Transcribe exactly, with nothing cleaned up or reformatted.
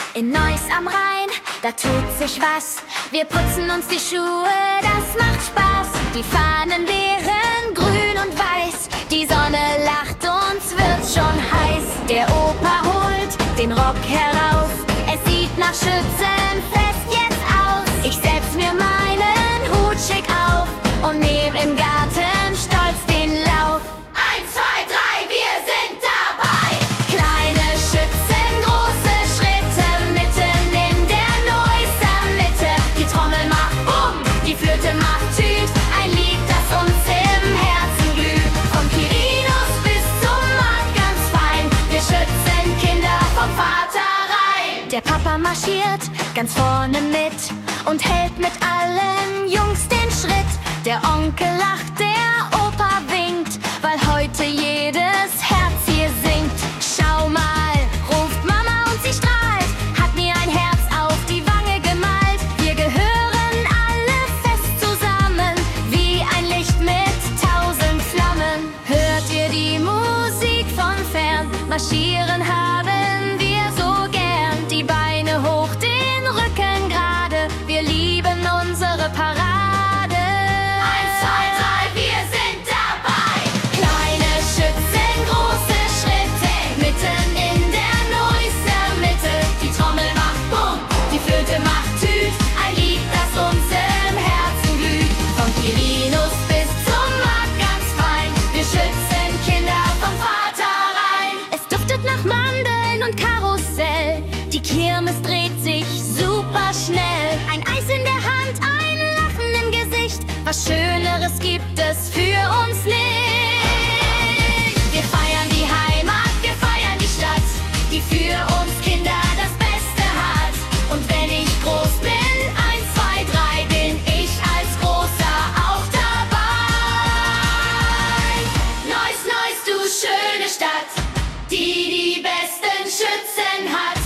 In Neuss am Rhein, da tut sich was. Wir putzen uns die Schuhe, das macht Spaß. Die Fahnen wehren grün und weiß. Die Sonne lacht, uns wird schon heiß. Der Opa holt den Rock heraus. Es sieht nach Schützenfest jetzt aus. Ich setz mir meinen Hut schick auf und nehm im Garten stolz den Lauf. Eins, zwei, drei, wir sind dabei. Kleine Schützen, große Schritte, mitten in der Neusser Mitte. Die Trommel macht Bumm, die Flöte macht Tüt, ein Lied, das uns im Herzen glüht. Vom Quirinus bis zum Markt ganz fein, wir schützen Kinder vom Vater rein. Der Papa marschiert ganz vorne mit und hält mit allen Jungs den Schritt. Der Onkel lacht, der Opa winkt, weil heute jedes Herz hier singt. Schau mal, ruft Mama und sie strahlt, hat mir ein Herz auf die Wange gemalt. Wir gehören alle fest zusammen, wie ein Licht mit tausend Flammen. Hört ihr die Musik von fern? Marschieren haben wir so gern. Die Beine hoch, den Rücken gerade, wir lieben unsere Parade. Die Kirmes dreht sich super schnell. Ein Eis in der Hand, ein Lachen im Gesicht. Was Schöneres gibt es für uns nicht. Wir feiern die Heimat, wir feiern die Stadt, die für uns Kinder das Beste hat. Und wenn ich groß bin, eins, zwei, drei, bin ich als Großer auch dabei. Neuss, Neuss, du schöne Stadt, die die besten Schützen hat.